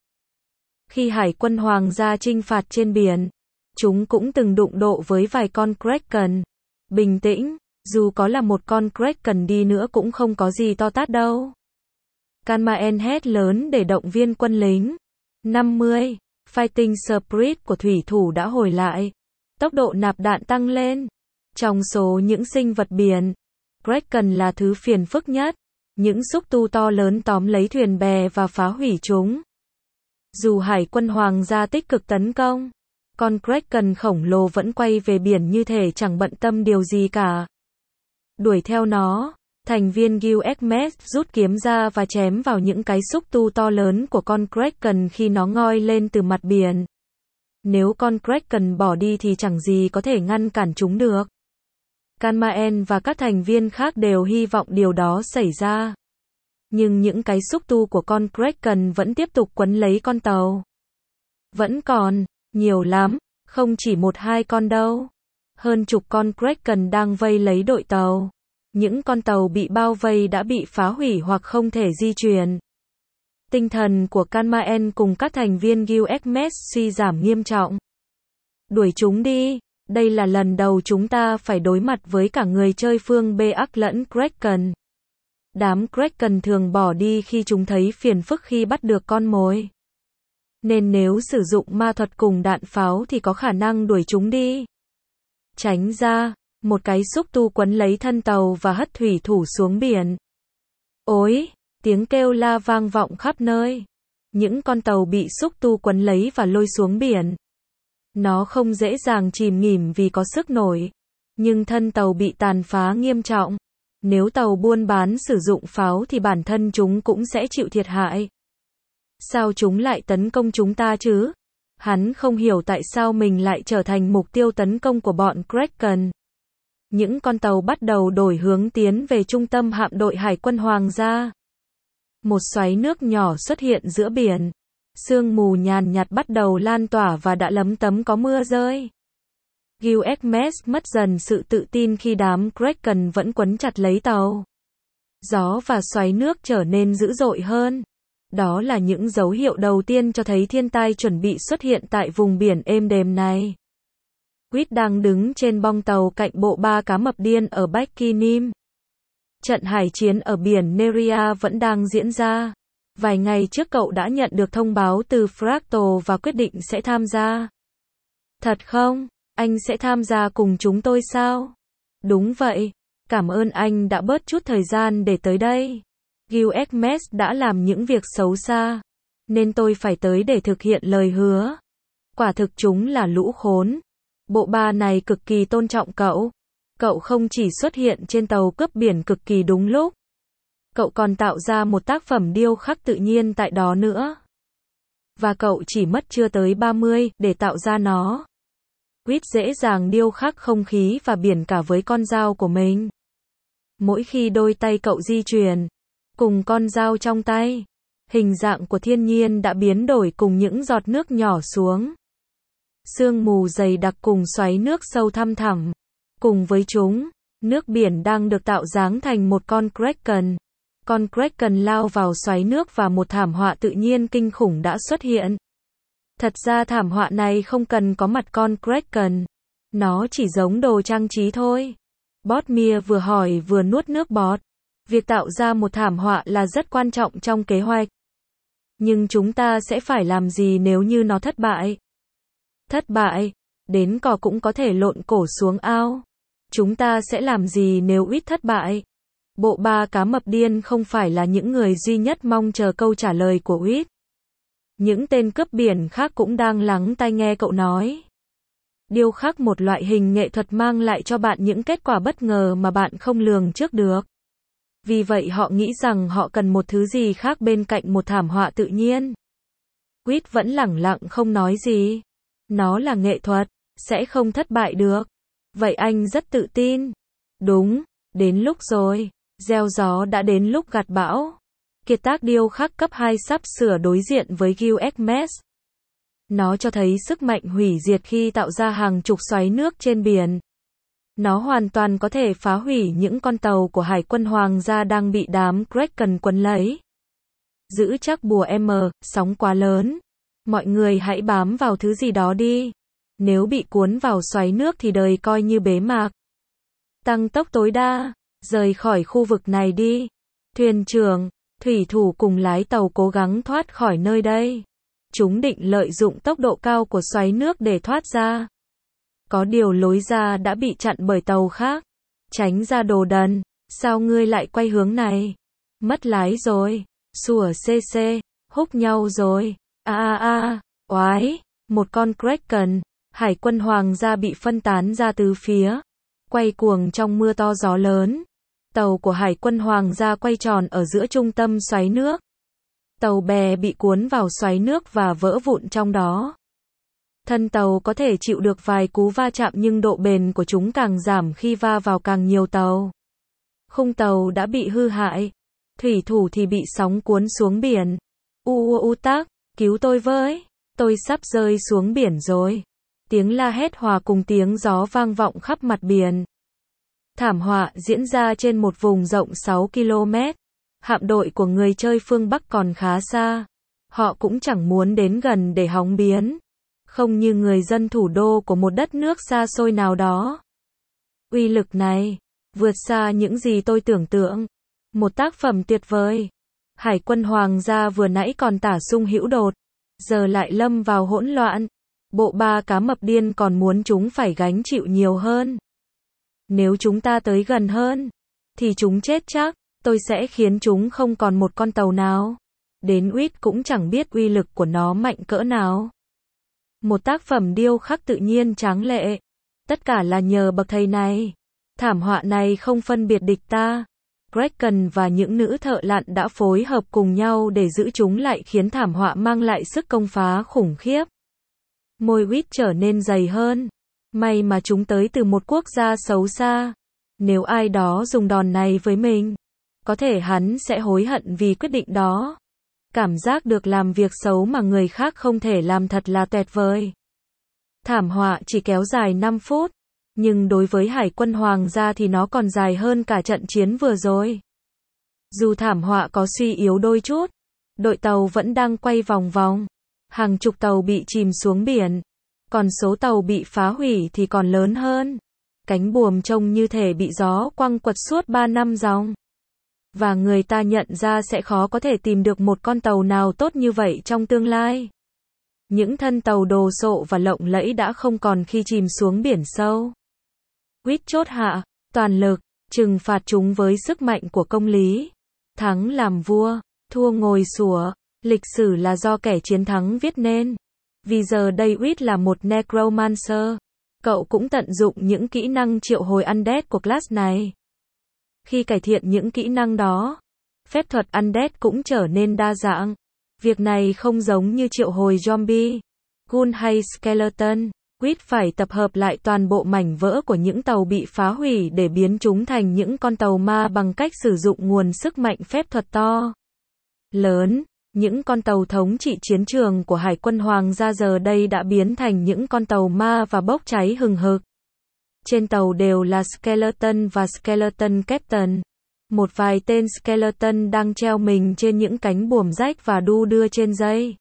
Khi hải quân hoàng gia chinh phạt trên biển, chúng cũng từng đụng độ với vài con Kraken. Bình tĩnh, dù có là một con Kraken đi nữa cũng không có gì to tát đâu. Kanmaen hét lớn để động viên quân lính. năm mươi. Fighting Spirit của thủy thủ đã hồi lại. Tốc độ nạp đạn tăng lên. Trong số những sinh vật biển, Kraken là thứ phiền phức nhất. Những xúc tu to lớn tóm lấy thuyền bè và phá hủy chúng. Dù hải quân hoàng gia tích cực tấn công, con Kraken khổng lồ vẫn quay về biển như thể chẳng bận tâm điều gì cả. Đuổi theo nó, thành viên Guild Hermes rút kiếm ra và chém vào những cái xúc tu to lớn của con Kraken khi nó ngoi lên từ mặt biển. Nếu con Kraken bỏ đi thì chẳng gì có thể ngăn cản chúng được. Kanmaen và các thành viên khác đều hy vọng điều đó xảy ra. Nhưng những cái xúc tu của con Kraken vẫn tiếp tục quấn lấy con tàu. Vẫn còn, nhiều lắm, không chỉ một hai con đâu. Hơn chục con Kraken đang vây lấy đội tàu. Những con tàu bị bao vây đã bị phá hủy hoặc không thể di chuyển. Tinh thần của Kanmaen cùng các thành viên Guild Hermes suy giảm nghiêm trọng. Đuổi chúng đi. Đây là lần đầu chúng ta phải đối mặt với cả người chơi phương B ác lẫn Kraken. Đám Kraken thường bỏ đi khi chúng thấy phiền phức khi bắt được con mồi. Nên nếu sử dụng ma thuật cùng đạn pháo thì có khả năng đuổi chúng đi. Tránh ra, một cái xúc tu quấn lấy thân tàu và hất thủy thủ xuống biển. Ối, tiếng kêu la vang vọng khắp nơi. Những con tàu bị xúc tu quấn lấy và lôi xuống biển. Nó không dễ dàng chìm nghỉm vì có sức nổi. Nhưng thân tàu bị tàn phá nghiêm trọng. Nếu tàu buôn bán sử dụng pháo thì bản thân chúng cũng sẽ chịu thiệt hại. Sao chúng lại tấn công chúng ta chứ? Hắn không hiểu tại sao mình lại trở thành mục tiêu tấn công của bọn Kraken. Những con tàu bắt đầu đổi hướng tiến về trung tâm hạm đội Hải quân Hoàng gia. Một xoáy nước nhỏ xuất hiện giữa biển. Sương mù nhàn nhạt bắt đầu lan tỏa và đã lấm tấm có mưa rơi. Gilgamesh mất dần sự tự tin khi đám Kraken vẫn quấn chặt lấy tàu. Gió và xoáy nước trở nên dữ dội hơn. Đó là những dấu hiệu đầu tiên cho thấy thiên tai chuẩn bị xuất hiện tại vùng biển êm đềm này. Quýt đang đứng trên bong tàu cạnh bộ ba cá mập điên ở Bikini. Trận hải chiến ở biển Neria vẫn đang diễn ra. Vài ngày trước cậu đã nhận được thông báo từ Fractal và quyết định sẽ tham gia. Thật không? Anh sẽ tham gia cùng chúng tôi sao? Đúng vậy. Cảm ơn anh đã bớt chút thời gian để tới đây. Gilgamesh đã làm những việc xấu xa. Nên tôi phải tới để thực hiện lời hứa. Quả thực chúng là lũ khốn. Bộ ba này cực kỳ tôn trọng cậu. Cậu không chỉ xuất hiện trên tàu cướp biển cực kỳ đúng lúc. Cậu còn tạo ra một tác phẩm điêu khắc tự nhiên tại đó nữa. Và cậu chỉ mất chưa tới ba mươi để tạo ra nó. Quýt dễ dàng điêu khắc không khí và biển cả với con dao của mình. Mỗi khi đôi tay cậu di chuyển, cùng con dao trong tay, hình dạng của thiên nhiên đã biến đổi cùng những giọt nước nhỏ xuống. Sương mù dày đặc cùng xoáy nước sâu thăm thẳm. Cùng với chúng, nước biển đang được tạo dáng thành một con Kraken. Con Kraken lao vào xoáy nước và một thảm họa tự nhiên kinh khủng đã xuất hiện. Thật ra thảm họa này không cần có mặt con Kraken. Nó chỉ giống đồ trang trí thôi. Botmir vừa hỏi vừa nuốt nước bọt. Việc tạo ra một thảm họa là rất quan trọng trong kế hoạch. Nhưng chúng ta sẽ phải làm gì nếu như nó thất bại? Thất bại? Đến cò cũng có thể lộn cổ xuống ao. Chúng ta sẽ làm gì nếu Quýt thất bại? Bộ ba cá mập điên không phải là những người duy nhất mong chờ câu trả lời của Quýt. Những tên cướp biển khác cũng đang lắng tai nghe cậu nói. Điêu khắc một loại hình nghệ thuật mang lại cho bạn những kết quả bất ngờ mà bạn không lường trước được. Vì vậy họ nghĩ rằng họ cần một thứ gì khác bên cạnh một thảm họa tự nhiên. Quýt vẫn lẳng lặng không nói gì. Nó là nghệ thuật, sẽ không thất bại được. Vậy anh rất tự tin. Đúng, đến lúc rồi. Gieo gió đã đến lúc gặt bão. Kiệt tác điêu khắc cấp hai sắp sửa đối diện với Gilgamesh. Nó cho thấy sức mạnh hủy diệt khi tạo ra hàng chục xoáy nước trên biển. Nó hoàn toàn có thể phá hủy những con tàu của Hải quân Hoàng gia đang bị đám Kraken quấn lấy. Giữ chắc bùa M, sóng quá lớn. Mọi người hãy bám vào thứ gì đó đi. Nếu bị cuốn vào xoáy nước thì đời coi như bế mạc. Tăng tốc tối đa, rời khỏi khu vực này đi. Thuyền trưởng, thủy thủ cùng lái tàu cố gắng thoát khỏi nơi đây. Chúng định lợi dụng tốc độ cao của xoáy nước để thoát ra. Có điều lối ra đã bị chặn bởi tàu khác. Tránh ra đồ đần, sao ngươi lại quay hướng này? Mất lái rồi, sủa xê xê, húc nhau rồi. A a a, oái, một con Kraken, Hải quân Hoàng gia bị phân tán ra từ phía. Quay cuồng trong mưa to gió lớn. Tàu của Hải quân Hoàng gia quay tròn ở giữa trung tâm xoáy nước. Tàu bè bị cuốn vào xoáy nước và vỡ vụn trong đó. Thân tàu có thể chịu được vài cú va chạm nhưng độ bền của chúng càng giảm khi va vào càng nhiều tàu. Khung tàu đã bị hư hại. Thủy thủ thì bị sóng cuốn xuống biển. U u u tác, cứu tôi với. Tôi sắp rơi xuống biển rồi. Tiếng la hét hòa cùng tiếng gió vang vọng khắp mặt biển. Thảm họa diễn ra trên một vùng rộng sáu ki lô mét. Hạm đội của người chơi phương Bắc còn khá xa. Họ cũng chẳng muốn đến gần để hóng biến. Không như người dân thủ đô của một đất nước xa xôi nào đó. Uy lực này vượt xa những gì tôi tưởng tượng. Một tác phẩm tuyệt vời. Hải quân Hoàng gia vừa nãy còn tả sung hữu đột. giờ lại lâm vào hỗn loạn. Bộ ba cá mập điên còn muốn chúng phải gánh chịu nhiều hơn. Nếu chúng ta tới gần hơn, thì chúng chết chắc. Tôi sẽ khiến chúng không còn một con tàu nào. Đến Uýt cũng chẳng biết uy lực của nó mạnh cỡ nào. Một tác phẩm điêu khắc tự nhiên tráng lệ. Tất cả là nhờ bậc thầy này. Thảm họa này không phân biệt địch ta. Kraken và những nữ thợ lặn đã phối hợp cùng nhau để giữ chúng lại, khiến thảm họa mang lại sức công phá khủng khiếp. Môi Uýt trở nên dày hơn. May mà chúng tới từ một quốc gia xấu xa. Nếu ai đó dùng đòn này với mình, có thể hắn sẽ hối hận vì quyết định đó. Cảm giác được làm việc xấu mà người khác không thể làm thật là tuyệt vời. Thảm họa chỉ kéo dài năm phút, nhưng đối với Hải quân Hoàng gia thì nó còn dài hơn cả trận chiến vừa rồi. Dù thảm họa có suy yếu đôi chút, đội tàu vẫn đang quay vòng vòng. Hàng chục tàu bị chìm xuống biển, còn số tàu bị phá hủy thì còn lớn hơn. Cánh buồm trông như thể bị gió quăng quật suốt ba năm dòng. Và người ta nhận ra sẽ khó có thể tìm được một con tàu nào tốt như vậy trong tương lai. Những thân tàu đồ sộ và lộng lẫy đã không còn khi chìm xuống biển sâu. Uýt chốt hạ, toàn lực, trừng phạt chúng với sức mạnh của công lý. Thắng làm vua, thua ngồi sủa. Lịch sử là do kẻ chiến thắng viết nên. Vì giờ đây Uýt là một necromancer. Cậu cũng tận dụng những kỹ năng triệu hồi undead của class này. Khi cải thiện những kỹ năng đó, phép thuật undead cũng trở nên đa dạng. Việc này không giống như triệu hồi zombie, ghoul hay skeleton. Uýt phải tập hợp lại toàn bộ mảnh vỡ của những tàu bị phá hủy để biến chúng thành những con tàu ma bằng cách sử dụng nguồn sức mạnh phép thuật to lớn. Những con tàu thống trị chiến trường của Hải quân Hoàng gia giờ đây đã biến thành những con tàu ma và bốc cháy hừng hực. Trên tàu đều là skeleton và skeleton captain. Một vài tên skeleton đang treo mình trên những cánh buồm rách và đu đưa trên dây.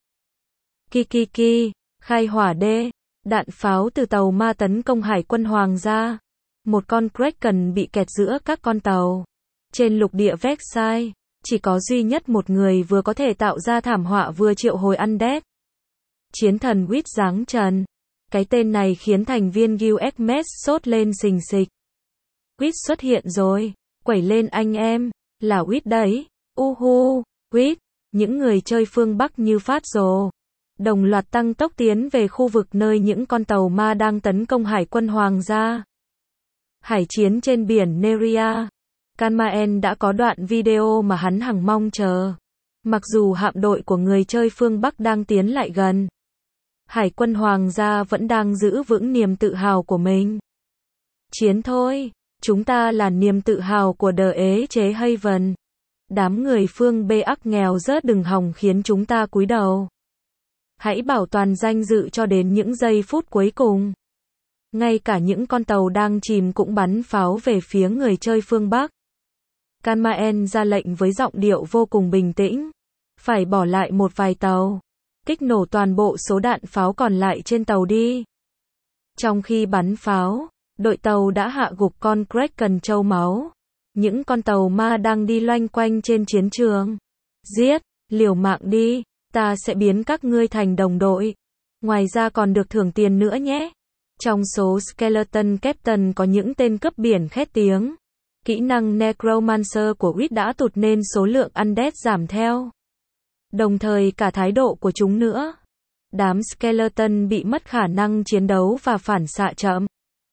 Kikiki, khai hỏa đê. Đạn pháo từ tàu ma tấn công Hải quân Hoàng gia. Một con Kraken bị kẹt giữa các con tàu. Trên lục địa Vexai, chỉ có duy nhất một người vừa có thể tạo ra thảm họa vừa triệu hồi undead. Chiến thần Uýt giáng trần. Cái tên này khiến thành viên Guild Xmas sốt lên xình xịch. Uýt xuất hiện rồi. Quẩy lên anh em. Là Uýt đấy. Uhu. Uýt. Những người chơi phương Bắc như phát rồ. Đồng loạt tăng tốc tiến về khu vực nơi những con tàu ma đang tấn công Hải quân Hoàng gia. Hải chiến trên biển Neria. Kanmaen đã có đoạn video mà hắn hằng mong chờ. Mặc dù hạm đội của người chơi phương Bắc đang tiến lại gần, Hải quân Hoàng gia vẫn đang giữ vững niềm tự hào của mình. Chiến thôi, chúng ta là niềm tự hào của đờ ế chế Haven. Đám người phương Bê ắc nghèo rớt đừng hòng khiến chúng ta cúi đầu. Hãy bảo toàn danh dự cho đến những giây phút cuối cùng. Ngay cả những con tàu đang chìm cũng bắn pháo về phía người chơi phương Bắc. Kanmaen ra lệnh với giọng điệu vô cùng bình tĩnh. Phải bỏ lại một vài tàu. Kích nổ toàn bộ số đạn pháo còn lại trên tàu đi. Trong khi bắn pháo, đội tàu đã hạ gục con Kraken trâu máu. Những con tàu ma đang đi loanh quanh trên chiến trường. Giết, liều mạng đi, ta sẽ biến các ngươi thành đồng đội. Ngoài ra còn được thưởng tiền nữa nhé. Trong số Skeleton Captain có những tên cướp biển khét tiếng. Kỹ năng Necromancer của Uýt đã tụt nên số lượng undead giảm theo. Đồng thời cả thái độ của chúng nữa. Đám Skeleton bị mất khả năng chiến đấu và phản xạ chậm.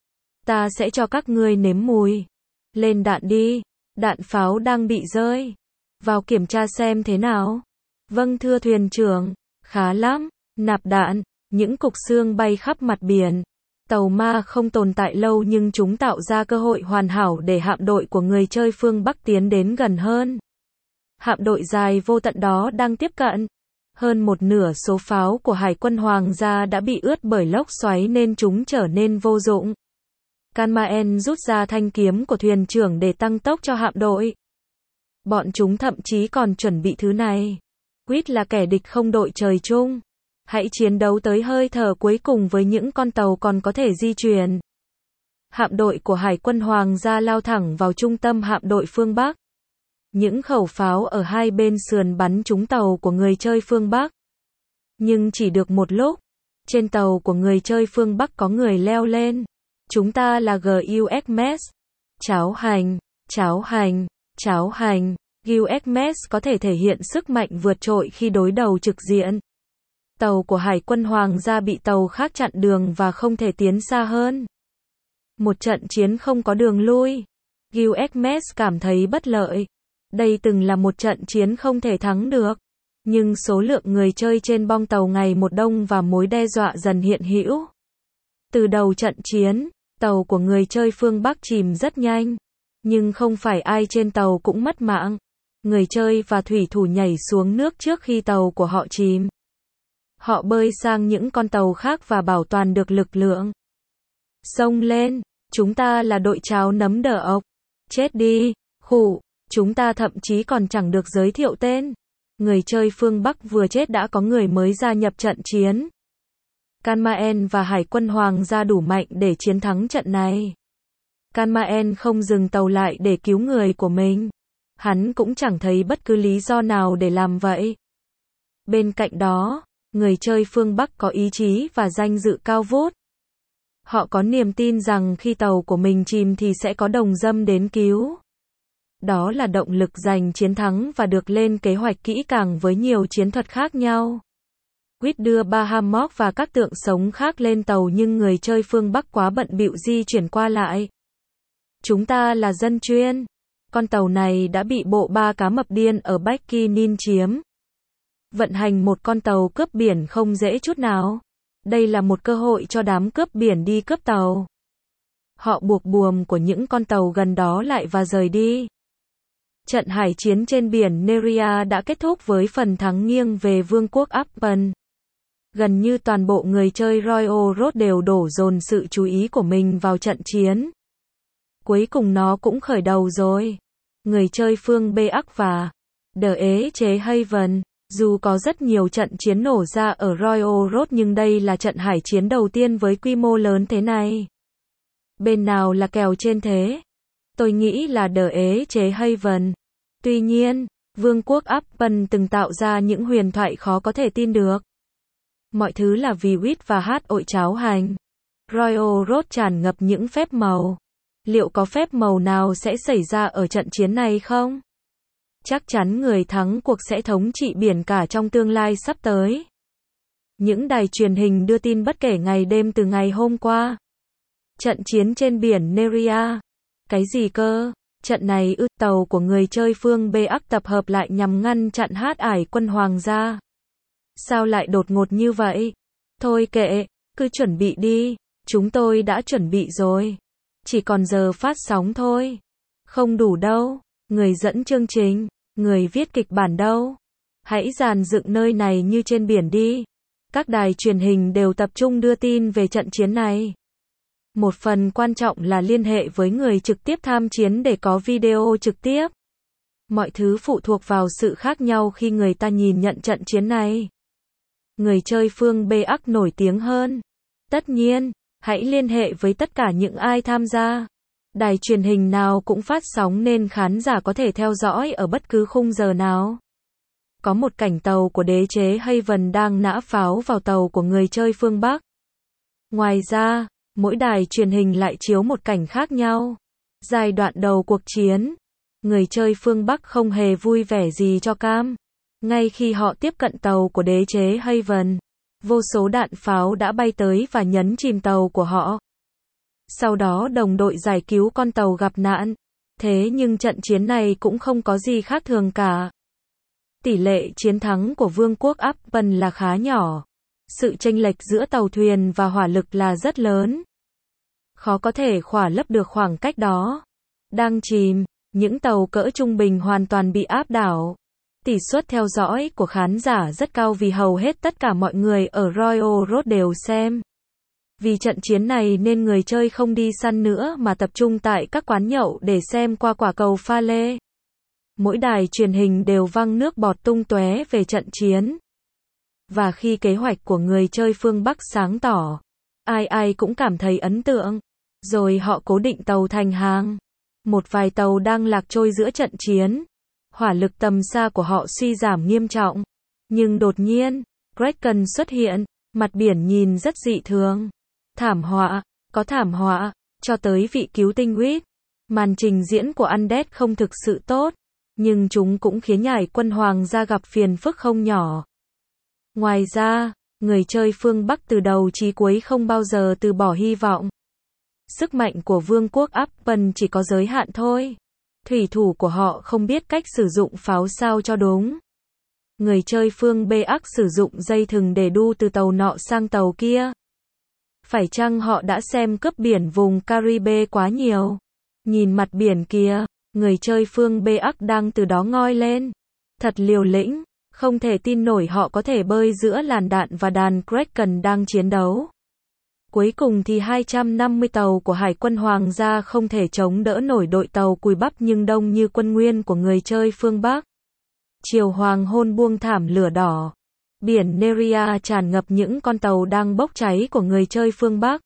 Ta sẽ cho các ngươi nếm mùi. Lên đạn đi. Đạn pháo đang bị rơi. Vào kiểm tra xem thế nào. Vâng thưa thuyền trưởng. Khá lắm. Nạp đạn. Những cục xương bay khắp mặt biển. Tàu ma không tồn tại lâu nhưng chúng tạo ra cơ hội hoàn hảo để hạm đội của người chơi phương Bắc tiến đến gần hơn. Hạm đội dài vô tận đó đang tiếp cận. Hơn một nửa số pháo của Hải quân Hoàng gia đã bị ướt bởi lốc xoáy nên chúng trở nên vô dụng. Kanmaen rút ra thanh kiếm của thuyền trưởng để tăng tốc cho hạm đội. Bọn chúng thậm chí còn chuẩn bị thứ này. Uýt là kẻ địch không đội trời chung. Hãy chiến đấu tới hơi thở cuối cùng với những con tàu còn có thể di chuyển. Hạm đội của Hải quân Hoàng gia lao thẳng vào trung tâm hạm đội phương Bắc. Những khẩu pháo ở hai bên sườn bắn trúng tàu của người chơi phương Bắc. Nhưng chỉ được một lúc, trên tàu của người chơi phương Bắc có người leo lên. Chúng ta là giê u ét em ét. Cháo hành, cháo hành, cháo hành. giê u ét em ét có thể thể hiện sức mạnh vượt trội khi đối đầu trực diện. Tàu của Hải quân Hoàng gia bị tàu khác chặn đường và không thể tiến xa hơn. Một trận chiến không có đường lui. giê u ét em ét cảm thấy bất lợi. Đây từng là một trận chiến không thể thắng được. Nhưng số lượng người chơi trên bong tàu ngày một đông và mối đe dọa dần hiện hữu. Từ đầu trận chiến, tàu của người chơi phương Bắc chìm rất nhanh. Nhưng không phải ai trên tàu cũng mất mạng. Người chơi và thủy thủ nhảy xuống nước trước khi tàu của họ chìm. Họ bơi sang những con tàu khác và bảo toàn được lực lượng. Xông lên, chúng ta là đội cháo nấm đờ ộc. Chết đi, khụ, chúng ta thậm chí còn chẳng được giới thiệu tên. Người chơi phương Bắc vừa chết đã có người mới gia nhập trận chiến. Kanmaen và Hải quân Hoàng gia đủ mạnh để chiến thắng trận này. Kanmaen không dừng tàu lại để cứu người của mình. Hắn cũng chẳng thấy bất cứ lý do nào để làm vậy. Bên cạnh đó, người chơi phương Bắc có ý chí và danh dự cao vút. Họ có niềm tin rằng khi tàu của mình chìm thì sẽ có đồng dâm đến cứu. Đó là động lực giành chiến thắng và được lên kế hoạch kỹ càng với nhiều chiến thuật khác nhau. Quýt đưa Bahamok và các tượng sống khác lên tàu nhưng người chơi phương Bắc quá bận bịu di chuyển qua lại. Chúng ta là dân chuyên. Con tàu này đã bị bộ ba cá mập điên ở Bikinin chiếm. Vận hành một con tàu cướp biển không dễ chút nào. Đây là một cơ hội cho đám cướp biển đi cướp tàu. Họ buộc buồm của những con tàu gần đó lại và rời đi. Trận hải chiến trên biển Neria đã kết thúc với phần thắng nghiêng về Vương quốc Appen. Gần như toàn bộ người chơi Royal Road đều đổ dồn sự chú ý của mình vào trận chiến. Cuối cùng nó cũng khởi đầu rồi. Người chơi phương Bắc và The ế chế Haven. Dù có rất nhiều trận chiến nổ ra ở Royal Road nhưng đây là trận hải chiến đầu tiên với quy mô lớn thế này. Bên nào là kèo trên thế? Tôi nghĩ là The ế chế Haven. Tuy nhiên, Vương quốc Appen từng tạo ra những huyền thoại khó có thể tin được. Mọi thứ là vì Wheat và hát ội cháo hành. Royal Road tràn ngập những phép màu. Liệu có phép màu nào sẽ xảy ra ở trận chiến này không? Chắc chắn người thắng cuộc sẽ thống trị biển cả trong tương lai sắp tới. Những đài truyền hình đưa tin bất kể ngày đêm từ ngày hôm qua. Trận chiến trên biển Neria. Cái gì cơ? Trận này ư? Tàu của người chơi phương Bắc tập hợp lại nhằm ngăn chặn hát ải quân Hoàng gia. Sao lại đột ngột như vậy? Thôi kệ, cứ chuẩn bị đi. Chúng tôi đã chuẩn bị rồi. Chỉ còn giờ phát sóng thôi. Không đủ đâu. Người dẫn chương trình, người viết kịch bản đâu? Hãy dàn dựng nơi này như trên biển đi. Các đài truyền hình đều tập trung đưa tin về trận chiến này. Một phần quan trọng là liên hệ với người trực tiếp tham chiến để có video trực tiếp. Mọi thứ phụ thuộc vào sự khác nhau khi người ta nhìn nhận trận chiến này. Người chơi phương Bắc nổi tiếng hơn. Tất nhiên, hãy liên hệ với tất cả những ai tham gia. Đài truyền hình nào cũng phát sóng nên khán giả có thể theo dõi ở bất cứ khung giờ nào. Có một cảnh tàu của đế chế Haven đang nã pháo vào tàu của người chơi phương Bắc. Ngoài ra, mỗi đài truyền hình lại chiếu một cảnh khác nhau. Giai đoạn đầu cuộc chiến, người chơi phương Bắc không hề vui vẻ gì cho cam. Ngay khi họ tiếp cận tàu của đế chế Haven, vô số đạn pháo đã bay tới và nhấn chìm tàu của họ. Sau đó đồng đội giải cứu con tàu gặp nạn. Thế nhưng trận chiến này cũng không có gì khác thường cả. Tỷ lệ chiến thắng của Vương quốc Appen là khá nhỏ. Sự chênh lệch giữa tàu thuyền và hỏa lực là rất lớn. Khó có thể khỏa lấp được khoảng cách đó. Đang chìm, những tàu cỡ trung bình hoàn toàn bị áp đảo. Tỷ suất theo dõi của khán giả rất cao vì hầu hết tất cả mọi người ở Royal Road đều xem. Vì trận chiến này nên người chơi không đi săn nữa mà tập trung tại các quán nhậu để xem qua quả cầu pha lê. Mỗi đài truyền hình đều văng nước bọt tung tóe về trận chiến. Và khi kế hoạch của người chơi phương Bắc sáng tỏ, ai ai cũng cảm thấy ấn tượng. Rồi họ cố định tàu thành hàng. Một vài tàu đang lạc trôi giữa trận chiến. Hỏa lực tầm xa của họ suy giảm nghiêm trọng. Nhưng đột nhiên, Kraken xuất hiện, mặt biển nhìn rất dị thường. Thảm họa, có thảm họa, cho tới vị cứu tinh Reed. Màn trình diễn của Undead không thực sự tốt, nhưng chúng cũng khiến Hải quân Hoàng gia gặp phiền phức không nhỏ. Ngoài ra, người chơi phương Bắc từ đầu chí cuối không bao giờ từ bỏ hy vọng. Sức mạnh của vương quốc Appen chỉ có giới hạn thôi. Thủy thủ của họ không biết cách sử dụng pháo sao cho đúng. Người chơi phương Bắc sử dụng dây thừng để đu từ tàu nọ sang tàu kia. Phải chăng họ đã xem cướp biển vùng Caribe quá nhiều? Nhìn mặt biển kia, người chơi phương Bắc đang từ đó ngoi lên. Thật liều lĩnh, không thể tin nổi họ có thể bơi giữa làn đạn và đàn Kraken đang chiến đấu. Cuối cùng thì hai trăm năm mươi tàu của Hải quân Hoàng gia không thể chống đỡ nổi đội tàu cùi bắp nhưng đông như quân nguyên của người chơi phương Bắc. Chiều hoàng hôn buông thảm lửa đỏ. Biển Neria tràn ngập những con tàu đang bốc cháy của người chơi phương Bắc.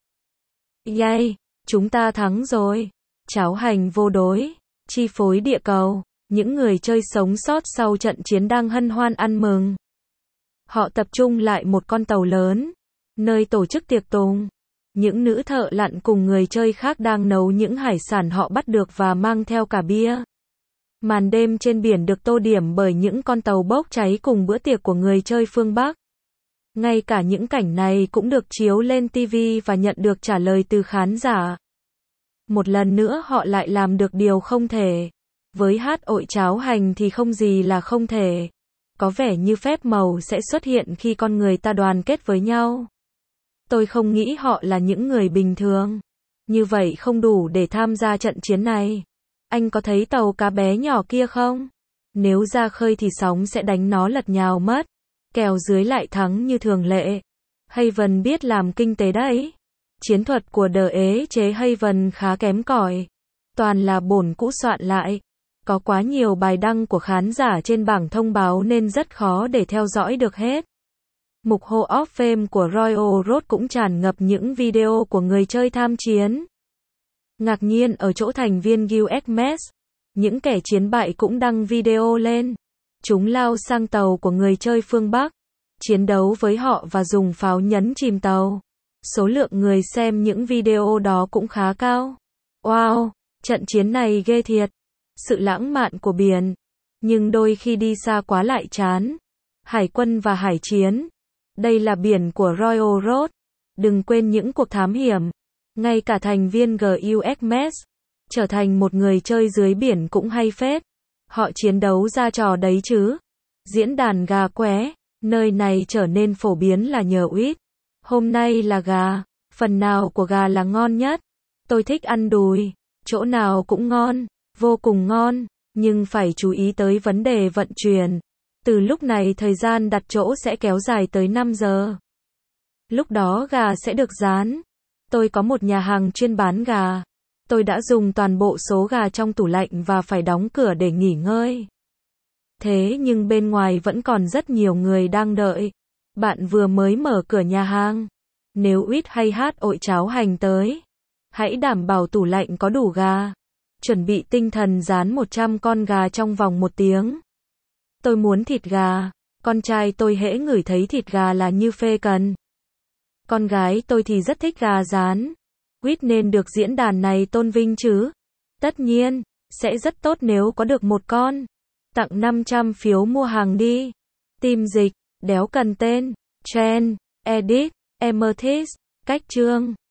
Yay! Chúng ta thắng rồi! Cháo hành vô đối, chi phối địa cầu. Những người chơi sống sót sau trận chiến đang hân hoan ăn mừng. Họ tập trung lại một con tàu lớn, nơi tổ chức tiệc tùng. Những nữ thợ lặn cùng người chơi khác đang nấu những hải sản họ bắt được và mang theo cả bia. Màn đêm trên biển được tô điểm bởi những con tàu bốc cháy cùng bữa tiệc của người chơi phương Bắc. Ngay cả những cảnh này cũng được chiếu lên ti vi và nhận được trả lời từ khán giả. Một lần nữa họ lại làm được điều không thể. Với hát ội cháo hành thì không gì là không thể. Có vẻ như phép màu sẽ xuất hiện khi con người ta đoàn kết với nhau. Tôi không nghĩ họ là những người bình thường. Như vậy không đủ để tham gia trận chiến này. Anh có thấy tàu cá bé nhỏ kia không? Nếu ra khơi thì sóng sẽ đánh nó lật nhào mất. Kèo dưới lại thắng như thường lệ. Haven biết làm kinh tế đấy. Chiến thuật của đờ ế chế Haven khá kém cỏi. Toàn là bổn cũ soạn lại. Có quá nhiều bài đăng của khán giả trên bảng thông báo nên rất khó để theo dõi được hết. Mục Hall of Fame của Royal Road cũng tràn ngập những video của người chơi tham chiến. Ngạc nhiên ở chỗ thành viên Guild Xmas, những kẻ chiến bại cũng đăng video lên. Chúng lao sang tàu của người chơi phương Bắc, chiến đấu với họ và dùng pháo nhấn chìm tàu. Số lượng người xem những video đó cũng khá cao. Wow, trận chiến này ghê thiệt. Sự lãng mạn của biển. Nhưng đôi khi đi xa quá lại chán. Hải quân và hải chiến. Đây là biển của Royal Road. Đừng quên những cuộc thám hiểm. Ngay cả thành viên Guild Xmas trở thành một người chơi dưới biển cũng hay phết. Họ chiến đấu ra trò đấy chứ. Diễn đàn gà qué. Nơi này trở nên phổ biến là nhờ Uýt. Hôm nay là gà. Phần nào của gà là ngon nhất? Tôi thích ăn đùi. Chỗ nào cũng ngon. Vô cùng ngon. Nhưng phải chú ý tới vấn đề vận chuyển. Từ lúc này thời gian đặt chỗ sẽ kéo dài tới năm giờ. Lúc đó gà sẽ được rán. Tôi có một nhà hàng chuyên bán gà. Tôi đã dùng toàn bộ số gà trong tủ lạnh và phải đóng cửa để nghỉ ngơi. Thế nhưng bên ngoài vẫn còn rất nhiều người đang đợi. Bạn vừa mới mở cửa nhà hàng. Nếu Uýt hay hát ội cháo hành tới, hãy đảm bảo tủ lạnh có đủ gà. Chuẩn bị tinh thần rán một trăm con gà trong vòng một tiếng. Tôi muốn thịt gà. Con trai tôi hễ ngửi thấy thịt gà là như phê cần. Con gái tôi thì rất thích gà rán. Uýt nên được diễn đàn này tôn vinh chứ. Tất nhiên, sẽ rất tốt nếu có được một con. Tặng năm trăm phiếu mua hàng đi. Team dịch, đéo cần tên. Trend, edit, Amethyst, cách chương.